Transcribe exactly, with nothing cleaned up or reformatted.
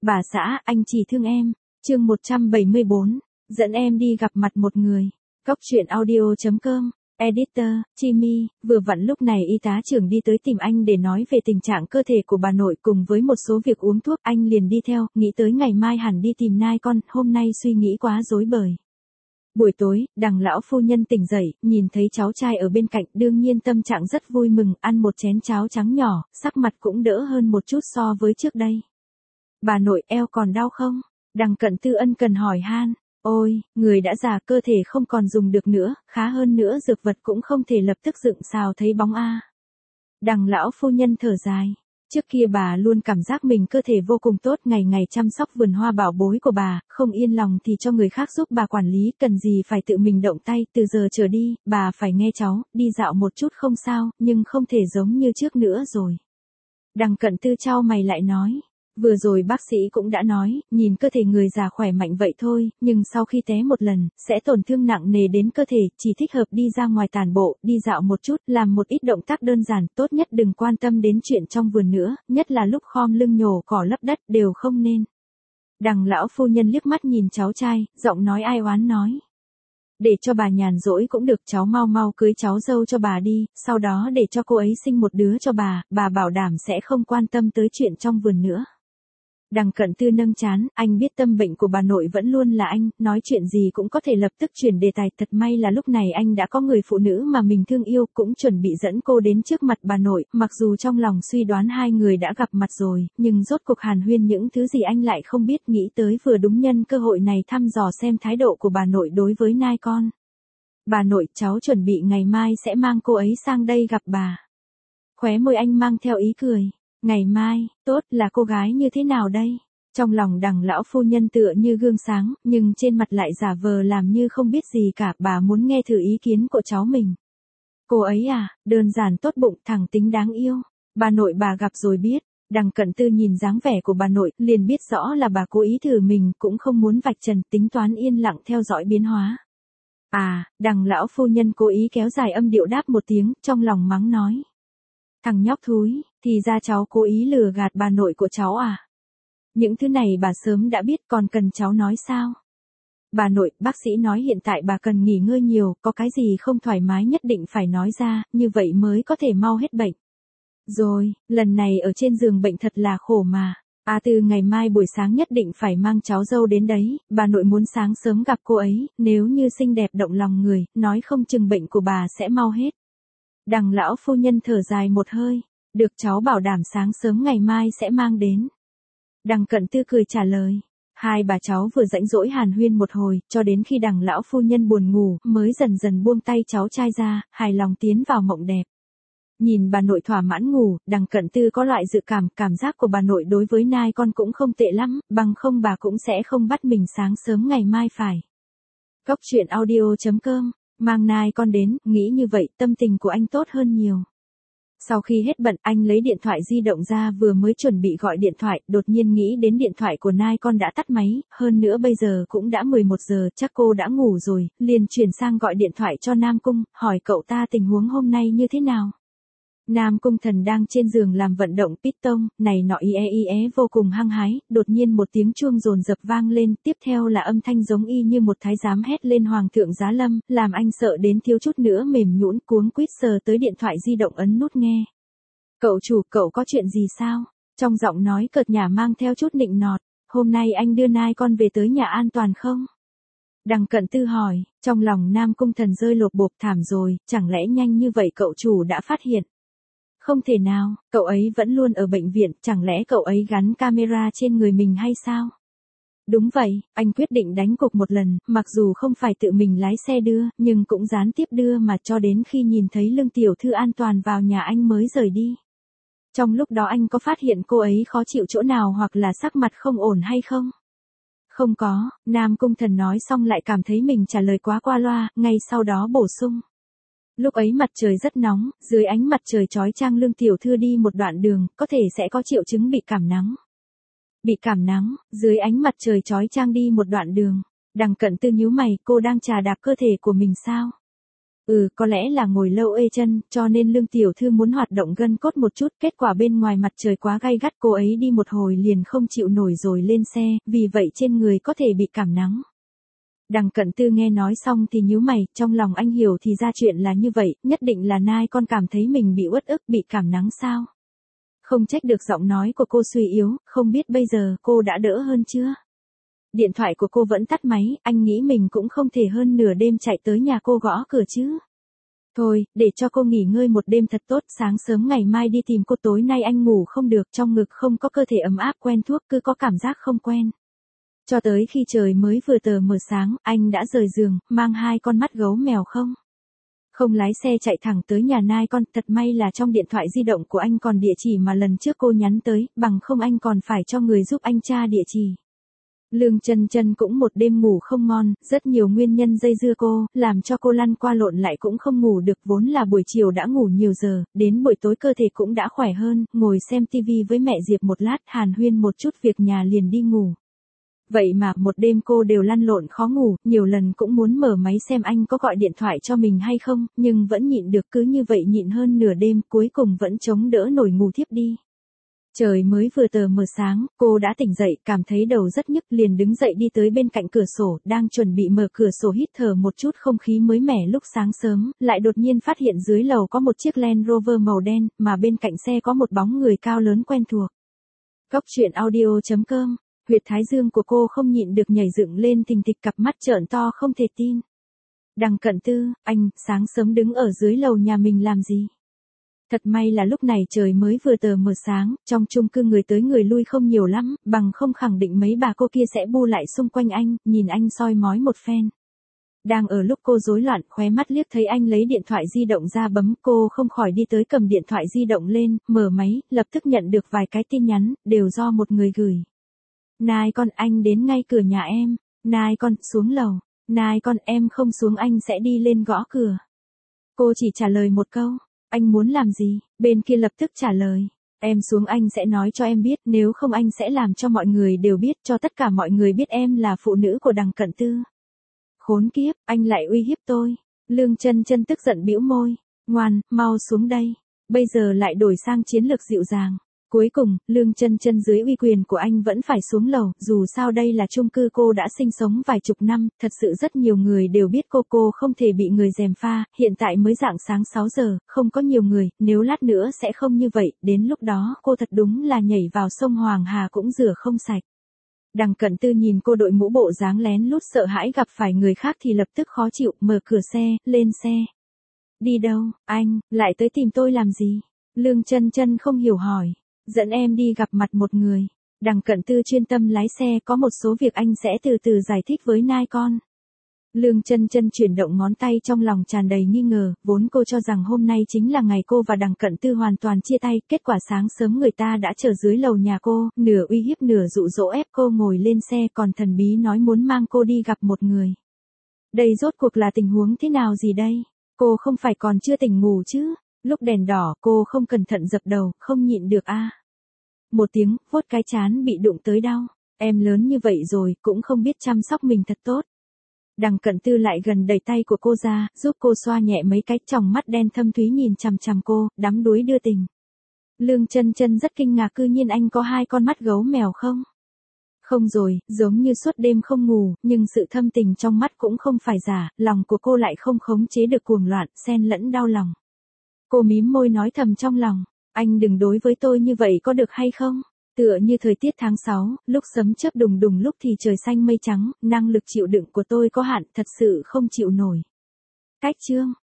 Bà xã, anh chỉ thương em. Chương một trăm bảy mươi bốn. Dẫn em đi gặp mặt một người. Cóc truyện audio chấm com. Editor, Chimi, vừa vặn lúc này y tá trưởng đi tới tìm anh để nói về tình trạng cơ thể của bà nội cùng với một số việc uống thuốc, anh liền đi theo, nghĩ tới ngày mai hẳn đi tìm nai con, hôm nay suy nghĩ quá rối bời. Buổi tối, Đằng lão phu nhân tỉnh dậy, nhìn thấy cháu trai ở bên cạnh, đương nhiên tâm trạng rất vui mừng, ăn một chén cháo trắng nhỏ, sắc mặt cũng đỡ hơn một chút so với trước đây. Bà nội, eo còn đau không? Đằng Cận Tư ân cần hỏi han. Ôi, người đã già, cơ thể không còn dùng được nữa, khá hơn nữa dược vật cũng không thể lập tức dựng xào thấy bóng a. Đằng lão phu nhân thở dài. Trước kia bà luôn cảm giác mình cơ thể vô cùng tốt, ngày ngày chăm sóc vườn hoa bảo bối của bà, không yên lòng thì cho người khác giúp bà quản lý, cần gì phải tự mình động tay, từ giờ trở đi, bà phải nghe cháu, đi dạo một chút không sao, nhưng không thể giống như trước nữa rồi. Đằng Cận Tư chau mày lại nói. Vừa rồi bác sĩ cũng đã nói, nhìn cơ thể người già khỏe mạnh vậy thôi, nhưng sau khi té một lần, sẽ tổn thương nặng nề đến cơ thể, chỉ thích hợp đi ra ngoài tản bộ, đi dạo một chút, làm một ít động tác đơn giản, tốt nhất đừng quan tâm đến chuyện trong vườn nữa, nhất là lúc khom lưng nhổ cỏ lấp đất, đều không nên. Đằng lão phu nhân liếc mắt nhìn cháu trai, giọng nói ai oán nói. Để cho bà nhàn rỗi cũng được, cháu mau mau cưới cháu dâu cho bà đi, sau đó để cho cô ấy sinh một đứa cho bà, bà bảo đảm sẽ không quan tâm tới chuyện trong vườn nữa. Đằng Cận Tư nâng trán, anh biết tâm bệnh của bà nội vẫn luôn là anh, nói chuyện gì cũng có thể lập tức chuyển đề tài, thật may là lúc này anh đã có người phụ nữ mà mình thương yêu, cũng chuẩn bị dẫn cô đến trước mặt bà nội, mặc dù trong lòng suy đoán hai người đã gặp mặt rồi, nhưng rốt cuộc hàn huyên những thứ gì anh lại không biết, nghĩ tới vừa đúng nhân cơ hội này thăm dò xem thái độ của bà nội đối với nai con. Bà nội, cháu chuẩn bị ngày mai sẽ mang cô ấy sang đây gặp bà. Khóe môi anh mang theo ý cười. Ngày mai, tốt, là cô gái như thế nào đây? Trong lòng Đằng lão phu nhân tựa như gương sáng, nhưng trên mặt lại giả vờ làm như không biết gì cả, bà muốn nghe thử ý kiến của cháu mình. Cô ấy à, đơn giản tốt bụng, thẳng tính đáng yêu. Bà nội bà gặp rồi biết. Đằng Cận Tư nhìn dáng vẻ của bà nội, liền biết rõ là bà cố ý thử mình, cũng không muốn vạch trần, tính toán yên lặng theo dõi biến hóa. À, Đằng lão phu nhân cố ý kéo dài âm điệu đáp một tiếng, trong lòng mắng nói. Thằng nhóc thúi, thì ra cháu cố ý lừa gạt bà nội của cháu à? Những thứ này bà sớm đã biết, còn cần cháu nói sao? Bà nội, bác sĩ nói hiện tại bà cần nghỉ ngơi nhiều, có cái gì không thoải mái nhất định phải nói ra, như vậy mới có thể mau hết bệnh. Rồi, lần này ở trên giường bệnh thật là khổ mà. À từ ngày mai buổi sáng nhất định phải mang cháu dâu đến đấy, bà nội muốn sáng sớm gặp cô ấy, nếu như xinh đẹp động lòng người, nói không chừng bệnh của bà sẽ mau hết. Đằng lão phu nhân thở dài một hơi, được cháu bảo đảm sáng sớm ngày mai sẽ mang đến. Đằng Cận Tư cười trả lời, hai bà cháu vừa rãnh rỗi hàn huyên một hồi, cho đến khi đằng lão phu nhân buồn ngủ, mới dần dần buông tay cháu trai ra, hài lòng tiến vào mộng đẹp. Nhìn bà nội thỏa mãn ngủ, Đằng Cận Tư có loại dự cảm, cảm giác của bà nội đối với nai con cũng không tệ lắm, bằng không bà cũng sẽ không bắt mình sáng sớm ngày mai phải. Cóc truyện audio chấm com. Mang nai con đến, nghĩ như vậy, tâm tình của anh tốt hơn nhiều. Sau khi hết bận, anh lấy điện thoại di động ra vừa mới chuẩn bị gọi điện thoại, đột nhiên nghĩ đến điện thoại của nai con đã tắt máy, hơn nữa bây giờ cũng đã mười một giờ, chắc cô đã ngủ rồi, liền chuyển sang gọi điện thoại cho Nam Cung, hỏi cậu ta tình huống hôm nay như thế nào. Nam Cung Thần đang trên giường làm vận động piston, này nọ ie ie vô cùng hăng hái, đột nhiên một tiếng chuông rồn rập vang lên, tiếp theo là âm thanh giống y như một thái giám hét lên Hoàng thượng giá lâm, làm anh sợ đến thiếu chút nữa mềm nhũn, cuống quýt sờ tới điện thoại di động ấn nút nghe. Cậu chủ, cậu có chuyện gì sao? Trong giọng nói cợt nhả mang theo chút nịnh nọt, hôm nay anh đưa nai con về tới nhà an toàn không? Đằng Cận Tư hỏi, trong lòng Nam Cung Thần rơi lột bột, thảm rồi, chẳng lẽ nhanh như vậy cậu chủ đã phát hiện? Không thể nào, cậu ấy vẫn luôn ở bệnh viện, chẳng lẽ cậu ấy gắn camera trên người mình hay sao? Đúng vậy, anh quyết định đánh cuộc một lần, mặc dù không phải tự mình lái xe đưa, nhưng cũng gián tiếp đưa mà cho đến khi nhìn thấy Lương tiểu thư an toàn vào nhà anh mới rời đi. Trong lúc đó anh có phát hiện cô ấy khó chịu chỗ nào hoặc là sắc mặt không ổn hay không? Không có, Nam Cung Thần nói xong lại cảm thấy mình trả lời quá qua loa, ngay sau đó bổ sung. Lúc ấy mặt trời rất nóng, dưới ánh mặt trời chói chang Lương tiểu thư đi một đoạn đường, có thể sẽ có triệu chứng bị cảm nắng. Bị cảm nắng, dưới ánh mặt trời chói chang đi một đoạn đường. Đằng Cận Tư nhíu mày, cô đang chà đạp cơ thể của mình sao? Ừ, có lẽ là ngồi lâu ê chân, cho nên Lương tiểu thư muốn hoạt động gân cốt một chút, kết quả bên ngoài mặt trời quá gay gắt, cô ấy đi một hồi liền không chịu nổi rồi lên xe, vì vậy trên người có thể bị cảm nắng. Đằng Cận Tư nghe nói xong thì nhíu mày, trong lòng anh hiểu thì ra chuyện là như vậy, nhất định là nai con cảm thấy mình bị uất ức, bị cảm nắng sao? Không trách được giọng nói của cô suy yếu, không biết bây giờ cô đã đỡ hơn chưa? Điện thoại của cô vẫn tắt máy, anh nghĩ mình cũng không thể hơn nửa đêm chạy tới nhà cô gõ cửa chứ. Thôi, để cho cô nghỉ ngơi một đêm thật tốt, sáng sớm ngày mai đi tìm cô, tối nay anh ngủ không được, trong ngực không có cơ thể ấm áp quen thuốc, cứ có cảm giác không quen. Cho tới khi trời mới vừa tờ mờ sáng, anh đã rời giường, mang hai con mắt gấu mèo không. Không lái xe chạy thẳng tới nhà nai con, thật may là trong điện thoại di động của anh còn địa chỉ mà lần trước cô nhắn tới, bằng không anh còn phải cho người giúp anh tra địa chỉ. Lương Chân Chân cũng một đêm ngủ không ngon, rất nhiều nguyên nhân dây dưa cô, làm cho cô lăn qua lộn lại cũng không ngủ được, vốn là buổi chiều đã ngủ nhiều giờ, đến buổi tối cơ thể cũng đã khỏe hơn, ngồi xem tivi với mẹ Diệp một lát, hàn huyên một chút việc nhà liền đi ngủ. Vậy mà một đêm cô đều lăn lộn khó ngủ, nhiều lần cũng muốn mở máy xem anh có gọi điện thoại cho mình hay không, nhưng vẫn nhịn được, cứ như vậy nhịn hơn nửa đêm, cuối cùng vẫn chống đỡ nổi ngủ thiếp đi. Trời mới vừa tờ mờ sáng, cô đã tỉnh dậy, cảm thấy đầu rất nhức, liền đứng dậy đi tới bên cạnh cửa sổ, đang chuẩn bị mở cửa sổ hít thở một chút không khí mới mẻ lúc sáng sớm, lại đột nhiên phát hiện dưới lầu có một chiếc Land Rover màu đen, mà bên cạnh xe có một bóng người cao lớn quen thuộc. Góc truyện audio chấm com, huyệt thái dương của cô không nhịn được nhảy dựng lên thình thịch, cặp mắt trợn to không thể tin. Đằng Cận Tư, anh, sáng sớm đứng ở dưới lầu nhà mình làm gì? Thật may là lúc này trời mới vừa tờ mờ sáng, trong chung cư người tới người lui không nhiều lắm, bằng không khẳng định mấy bà cô kia sẽ bu lại xung quanh anh, nhìn anh soi mói một phen. Đang ở lúc cô rối loạn, khóe mắt liếc thấy anh lấy điện thoại di động ra bấm, cô không khỏi đi tới cầm điện thoại di động lên, mở máy, lập tức nhận được vài cái tin nhắn, đều do một người gửi. Nai con, anh đến ngay cửa nhà em. Nai con, xuống lầu. Nai con, em không xuống anh sẽ đi lên gõ cửa. Cô chỉ trả lời một câu. Anh muốn làm gì? Bên kia lập tức trả lời. Em xuống anh sẽ nói cho em biết, nếu không anh sẽ làm cho mọi người đều biết, cho tất cả mọi người biết em là phụ nữ của Đằng Cận Tư. Khốn kiếp, anh lại uy hiếp tôi. Lương Chân Chân tức giận bĩu môi. Ngoan, mau xuống đây. Bây giờ lại đổi sang chiến lược dịu dàng. Cuối cùng, Lương Chân Chân dưới uy quyền của anh vẫn phải xuống lầu, dù sao đây là chung cư cô đã sinh sống vài chục năm, thật sự rất nhiều người đều biết cô cô không thể bị người gièm pha, hiện tại mới rạng sáng sáu giờ, không có nhiều người, nếu lát nữa sẽ không như vậy, đến lúc đó cô thật đúng là nhảy vào sông Hoàng Hà cũng rửa không sạch. Đằng Cận Tư nhìn cô đội mũ bộ dáng lén lút sợ hãi gặp phải người khác thì lập tức khó chịu, mở cửa xe, lên xe. Đi đâu, anh, lại tới tìm tôi làm gì? Lương Chân Chân không hiểu hỏi. Dẫn em đi gặp mặt một người. Đằng Cận Tư chuyên tâm lái xe, có một số việc anh sẽ từ từ giải thích với nai con. Lương Chân Chân chuyển động ngón tay, trong lòng tràn đầy nghi ngờ, vốn cô cho rằng hôm nay chính là ngày cô và Đằng Cận Tư hoàn toàn chia tay, kết quả sáng sớm người ta đã chờ dưới lầu nhà cô, nửa uy hiếp nửa dụ dỗ ép cô ngồi lên xe, còn thần bí nói muốn mang cô đi gặp một người. Đây rốt cuộc là tình huống thế nào gì đây? Cô không phải còn chưa tỉnh ngủ chứ? Lúc đèn đỏ, cô không cẩn thận dập đầu, không nhịn được a. À. Một tiếng, vuốt cái trán bị đụng tới đau. Em lớn như vậy rồi, cũng không biết chăm sóc mình thật tốt. Đằng Cận Tư lại gần đẩy tay của cô ra, giúp cô xoa nhẹ mấy cái, tròng mắt đen thâm thúy nhìn chằm chằm cô, đắm đuối đưa tình. Lương Chân Chân rất kinh ngạc, cư nhiên anh có hai con mắt gấu mèo không? Không rồi, giống như suốt đêm không ngủ, nhưng sự thâm tình trong mắt cũng không phải giả, lòng của cô lại không khống chế được cuồng loạn, xen lẫn đau lòng. Cô mím môi nói thầm trong lòng, anh đừng đối với tôi như vậy có được hay không? Tựa như thời tiết tháng sáu, lúc sấm chớp đùng đùng lúc thì trời xanh mây trắng, năng lực chịu đựng của tôi có hạn, thật sự không chịu nổi. Cách chương